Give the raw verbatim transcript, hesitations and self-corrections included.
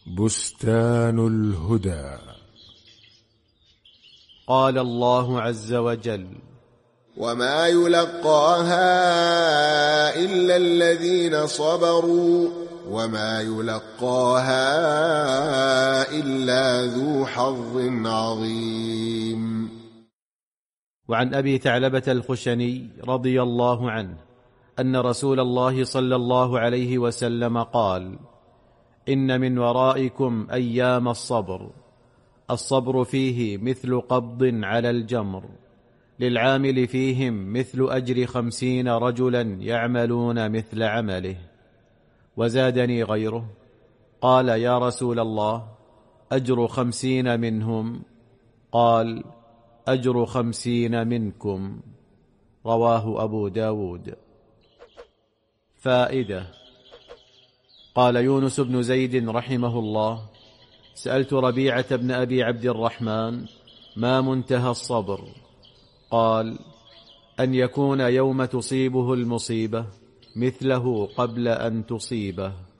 بستان الهدى. قال الله عز وجل: وما يلقاها إلا الذين صبروا وما يلقاها إلا ذو حظ عظيم. وعن أبي ثعلبة الخشني رضي الله عنه أن رسول الله صلى الله عليه وسلم قال: إن من ورائكم أيام الصبر، الصبر فيه مثل قبض على الجمر، للعامل فيهم مثل أجر خمسين رجلا يعملون مثل عمله. وزادني غيره قال: يا رسول الله، أجر خمسين منهم؟ قال: أجر خمسين منكم. رواه أبو داود. فائدة: قال يونس بن زيد رحمه الله: سألت ربيعة بن أبي عبد الرحمن: ما منتهى الصبر؟ قال: أن يكون يوم تصيبه المصيبة مثله قبل أن تصيبه.